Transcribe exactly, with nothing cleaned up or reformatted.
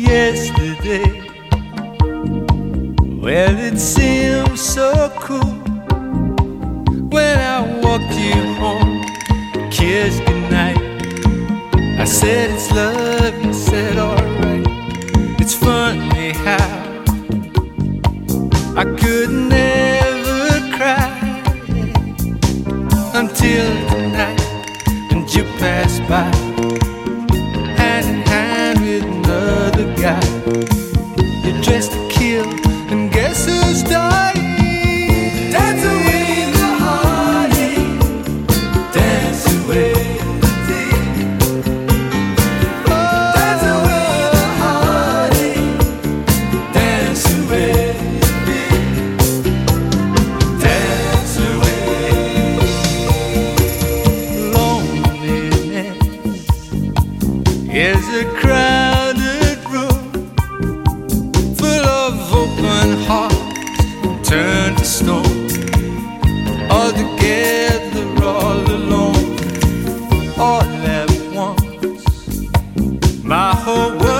yesterday. Well, it seemed so cool when I walked you home, kissed goodnight. I said it's love, you said alright. It's funny how I could never cry until tonight, and you passed by, hand in hand with another guy. You're dressed to kill, and guess who's dying? Dance away the heartache, dance away the day. Oh, dance away the heartache, dance away the day. Dance away. Loneliness is a crowded room full of open hearts turned to stone, all together, all alone, all at once. My whole world